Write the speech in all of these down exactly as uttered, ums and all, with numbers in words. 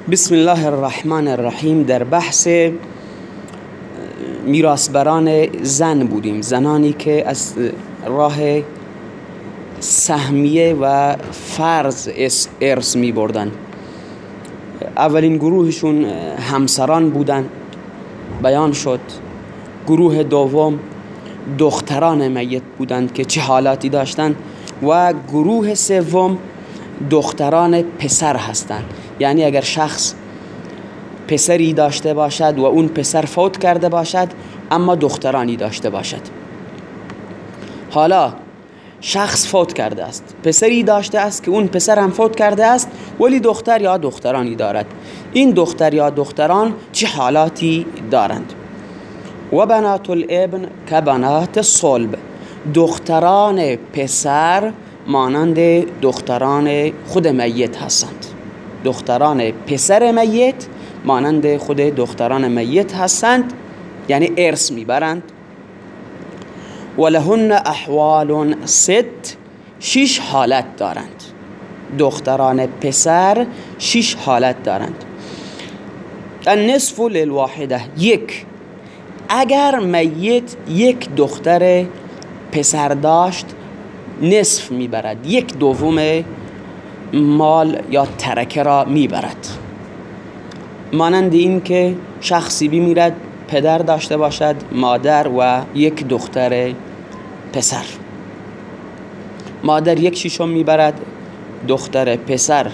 بسم الله الرحمن الرحیم. در بحث میراثبران زن بودیم، زنانی که از راه سهمیه و فرض ارث می بردن. اولین گروهشون همسران بودن، بیان شد. گروه دوم دختران میت بودند که چه حالاتی داشتند، و گروه سوم دختران پسر هستند. یعنی اگر شخص پسری داشته باشد و اون پسر فوت کرده باشد اما دخترانی داشته باشد. حالا شخص فوت کرده است، پسری داشته است که اون پسر هم فوت کرده است ولی دختر یا دخترانی دارد. این دختر یا دختران چه حالاتی دارند؟ و بنات الابن که بنات الصلب، دختران پسر مانند دختران خود میت هستند. دختران پسر میت مانند خود دختران میت هستند، یعنی ارث میبرند. ولهن احوال ست، شش حالت دارند. دختران پسر شش حالت دارند. النصف للواحده، یک، اگر میت یک دختر پسر داشت نصف میبرد، یک دوم مال یا ترکه را میبرد. مانند این که شخصی بمیرد پدر داشته باشد، مادر و یک دختر پسر. مادر یک ششم میبرد، دختر پسر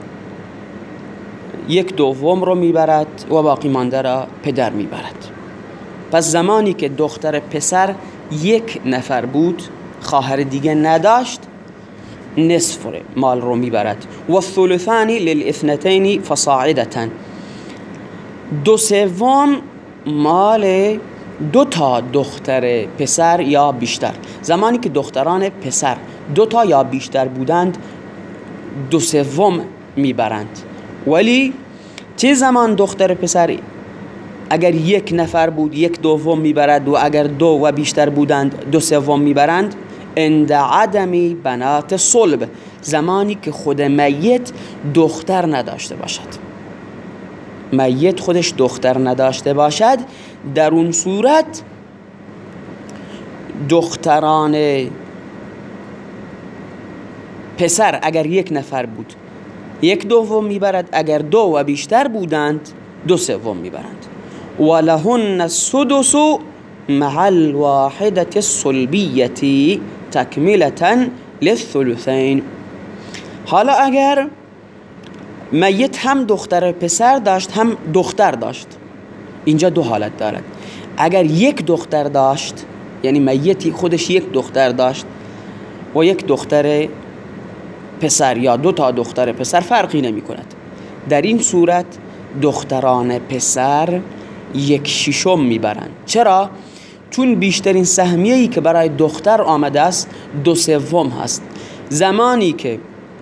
یک دوم رو میبرد و باقی مانده را پدر میبرد. پس زمانی که دختر پسر یک نفر بود، خواهر دیگه نداشت، نصف مال رو میبرد. و الثلثان للاثنتین فصاعدة، دو سوم مال دو تا دختر پسر یا بیشتر. زمانی که دختران پسر دو تا یا بیشتر بودند دو سوم میبرند. ولی چه زمان دختر پسر اگر یک نفر بود یک دوم میبرد، و اگر دو و بیشتر بودند دو سوم میبرند؟ عند عدم بنات صلب، زمانی که خود میت دختر نداشته باشد. میت خودش دختر نداشته باشد، در اون صورت دختران پسر اگر یک نفر بود یک دوم میبرد، اگر دو و بیشتر بودند دو سوم میبرند. ولهن السدس مع الواحدة الصلبیة تکملة للثلثین. حالا اگر میت هم دختر پسر داشت هم دختر داشت، اینجا دو حالت دارد. اگر یک دختر داشت، یعنی میتی خودش یک دختر داشت و یک دختر پسر یا دو تا دختر پسر، فرقی نمی کند. در این صورت دختران پسر یک ششم میبرند. چرا؟ چون بیشترین سهمیه‌ای که برای دختر آمده است دو سوم هست. زمانی که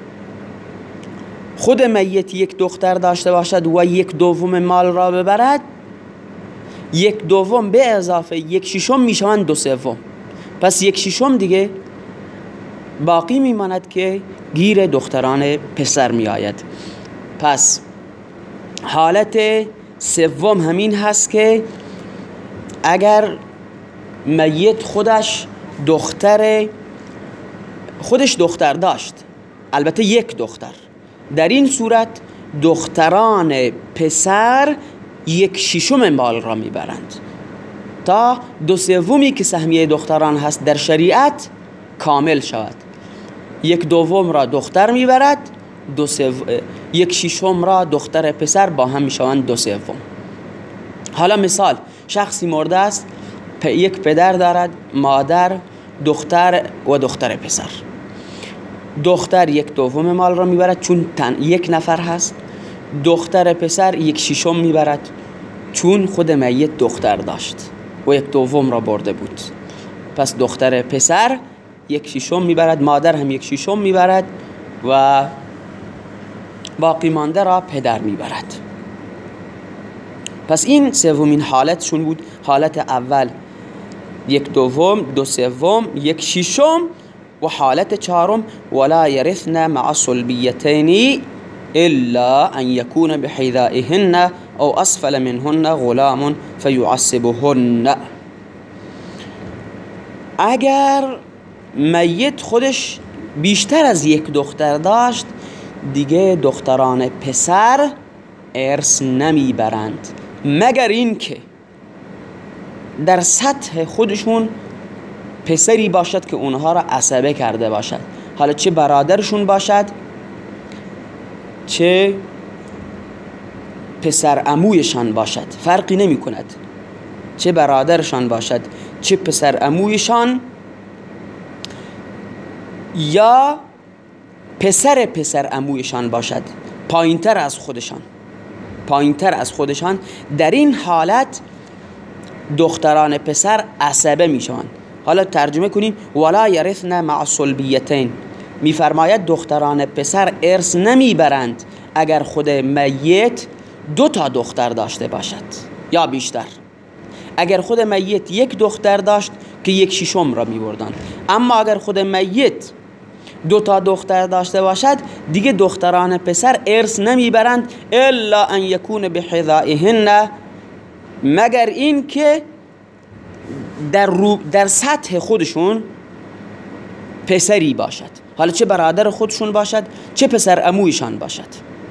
خود میت یک دختر داشته باشد و یک دوم مال را ببرد، یک دوم به اضافه یک ششم میشوند دو سوم. پس یک ششم دیگه باقی میماند که گیر دختران پسر میآید. پس حالت سوم همین هست که اگر میت خودش دختر خودش دختر داشت، البته یک دختر، در این صورت دختران پسر یک ششم مال را میبرند تا دو سومی که سهمیه دختران هست در شریعت کامل شود. یک دوم را دختر میبرد، دو سوم یک ششم را دختر پسر، با هم میشوند دو سوم. حالا مثال، شخصی مرده است، یک پدر دارد، مادر، دختر و دختر پسر. دختر یک دوم مال را میبرد چون تن یک نفر هست. دختر پسر یک ششم میبرد چون خود میت دختر داشت و یک دوم را برده بود. پس دختر پسر یک ششم میبرد، مادر هم یک ششم میبرد و باقی مانده را پدر میبرد. پس این سومین حالتشون بود. حالت اول یک دوم، دو سوم، یک ششم، و حالت چهارم ولا یرثن مع صلبیتین الا ان یکون بحذائهن او اسفل منهن غلام فیعصبهن. اگر میت خودش بیشتر از یک دختر داشت دیگه دختران پسر ارث نمیبرند، مگر این که در سطح خودشون پسری باشد که اونها را عصبه کرده باشد، حالا چه برادرشون باشد چه پسر عمویشان باشد، فرقی نمی کند، چه برادرشان باشد چه پسر عمویشان یا پسر پسر عمویشان باشد، پایینتر از خودشان پایینتر از خودشان در این حالت دختران پسر عصبه می شوند. حالا ترجمه کنیم ولا یرثن مع صلبیتین، میفرماید دختران پسر ارث نمیبرند اگر خود میت دو تا دختر داشته باشد یا بیشتر. اگر خود میت یک دختر داشت که یک ششم را میبردند، اما اگر خود میت دو تا دختر داشته باشد دیگه دختران پسر ارث نمیبرند الا ان یکون بحذائهن، مگر این که در, رو در سطح خودشون پسری باشد، حالا چه برادر خودشون باشد چه پسر عمویشان باشد.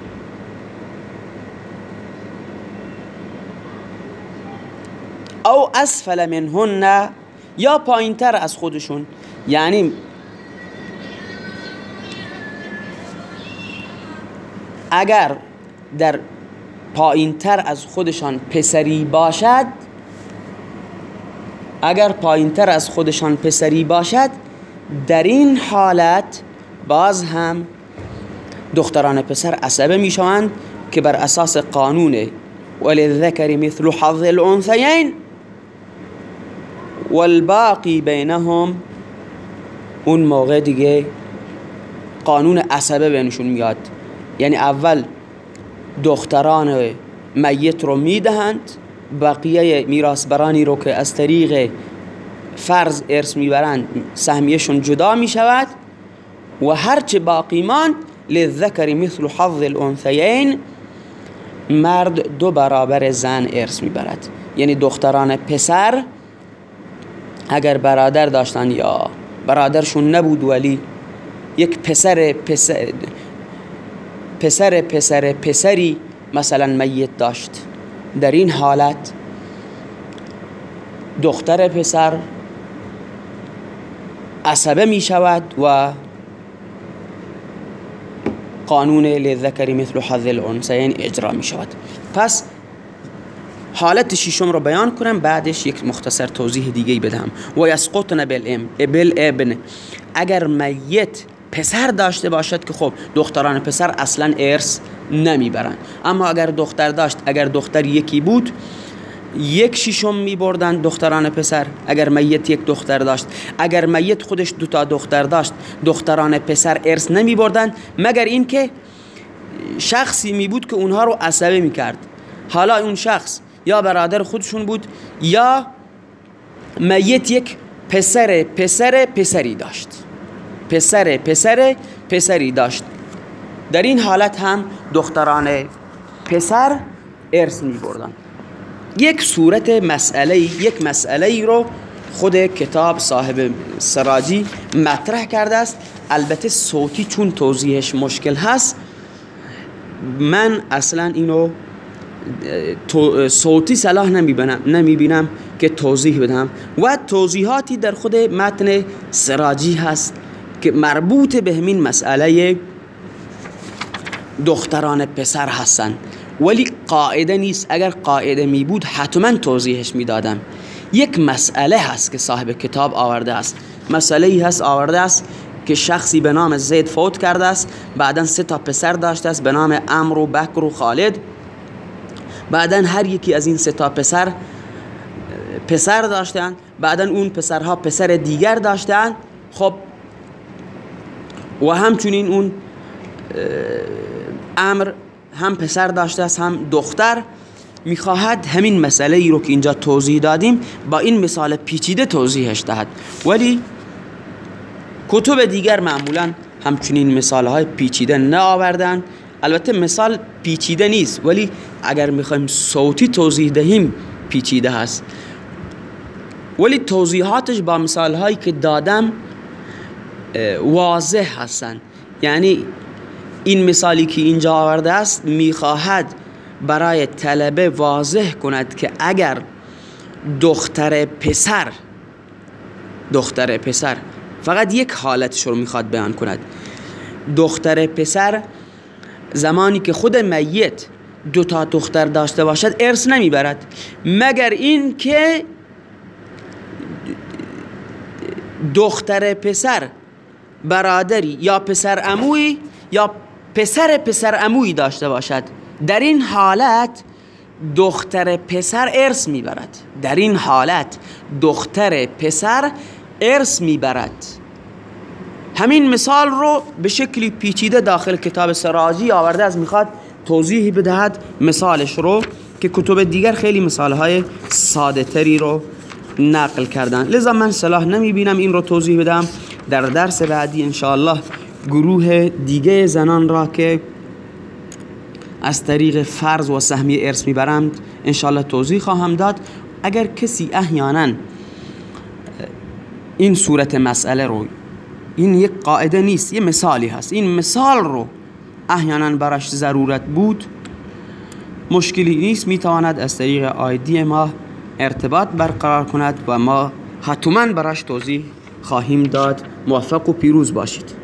او اسفل منهن، یا پایینتر از خودشون، یعنی اگر در پایینتر از خودشان پسری باشد اگر پایینتر از خودشان پسری باشد در این حالت باز هم دختران پسر عصبه می شوند که بر اساس قانون وللذکر مثل حظ الانثیین والباقی بینهم، اون موقع دیگه قانون عصبه بینشون میاد، یعنی اول دختران میت رو میدهند، بقیه میراثبرانی رو که از طریق فرض ارث میبرند سهمیشون جدا میشود و هرچه باقی ماند للذکر مثل حظ الانثیین، مرد دو برابر زن ارث میبرد. یعنی دختران پسر اگر برادر داشتن یا برادرشون نبود ولی یک پسر پسر پسر پسر پسری مثلا میت داشت، در این حالت دختر پسر عصبه می شود و قانون للذکر مثل حظ الانثیین اجرا می شود. پس حالت ششم رو بیان کنم، بعدش یک مختصر توضیح دیگه بدم. و یسقطن بالابن، اگر میت پسر داشته باشد که خب دختران پسر اصلا ارث نمیبرند، اما اگر دختر داشت، اگر دختر یکی بود یک ششم میبردند دختران پسر، اگر میت یک دختر داشت. اگر میت خودش دو تا دختر داشت دختران پسر ارث نمیبردند مگر اینکه شخصی می بود که اونها رو عصبه میکرد، حالا اون شخص یا برادر خودشون بود یا میت یک پسر پسر پسری داشت پسر پسر پسری داشت در این حالت هم دختران پسر ارث می بردن. یک صورت مسئله یک مسئله رو خود کتاب صاحب سراجی مطرح کرده است، البته صوتی چون توضیحش مشکل هست من اصلا اینو صوتی صلاح نمیبینم نمیبینم که توضیح بدم و توضیحاتی در خود متن سراجی هست که مربوط به همین مسئله دختران پسر هستن، ولی قاعده نیست. اگر قاعده می بود حتما توضیحش میدادم. یک مسئله هست که صاحب کتاب آورده است، مسئله ای هست آورده است که شخصی به نام زید فوت کرده است، بعدن سه تا پسر داشته است به نام عمرو و بکر و خالد، بعدن هر یکی از این سه تا پسر پسر داشتن، بعدن اون پسرها پسر دیگر داشتن، خب و همچنین اون عمرو هم پسر داشته است هم دختر. میخواهد همین مسئله ای رو که اینجا توضیح دادیم با این مثال پیچیده توضیحش دهد، ولی کتب دیگر معمولا همچنین مثال های پیچیده نه آوردن، البته مثال پیچیده نیست، ولی اگر میخوایم صوتی توضیح دهیم پیچیده هست، ولی توضیحاتش با مثال هایی که دادم واضح هستن. یعنی این مثالی که اینجا آورده است میخواهد برای طلبه واضح کند که اگر دختر پسر دختر پسر فقط یک حالتش رو میخواد بیان کند. دختر پسر زمانی که خود میت دو تا دختر داشته باشد ارث نمیبرد، مگر این که دختر پسر برادری یا پسر عمویی یا پسر پسر عمویی داشته باشد. در این حالت دختر پسر ارث میبرد. در این حالت دختر پسر ارث میبرد. همین مثال رو به شکلی پیچیده داخل کتاب سراجی آورده از میخواد توضیحی بدهد مثالش رو، که کتب دیگر خیلی مثالهای ساده تری رو نقل کردن. لذا من صلاح نمی بینم این رو توضیح بدم. در درس بعدی انشاءالله گروه دیگه زنان را که از طریق فرض و سهمی ارث میبرند انشاءالله توضیح خواهم داد. اگر کسی احیانا این صورت مسئله رو، این یک قاعده نیست، یه مثالی هست، این مثال رو احیانا براش ضرورت بود، مشکلی نیست، میتواند از طریق آیدی ما ارتباط برقرار کند و ما حتما براش توضیح خواهیم داد. موفق و پیروز باشید.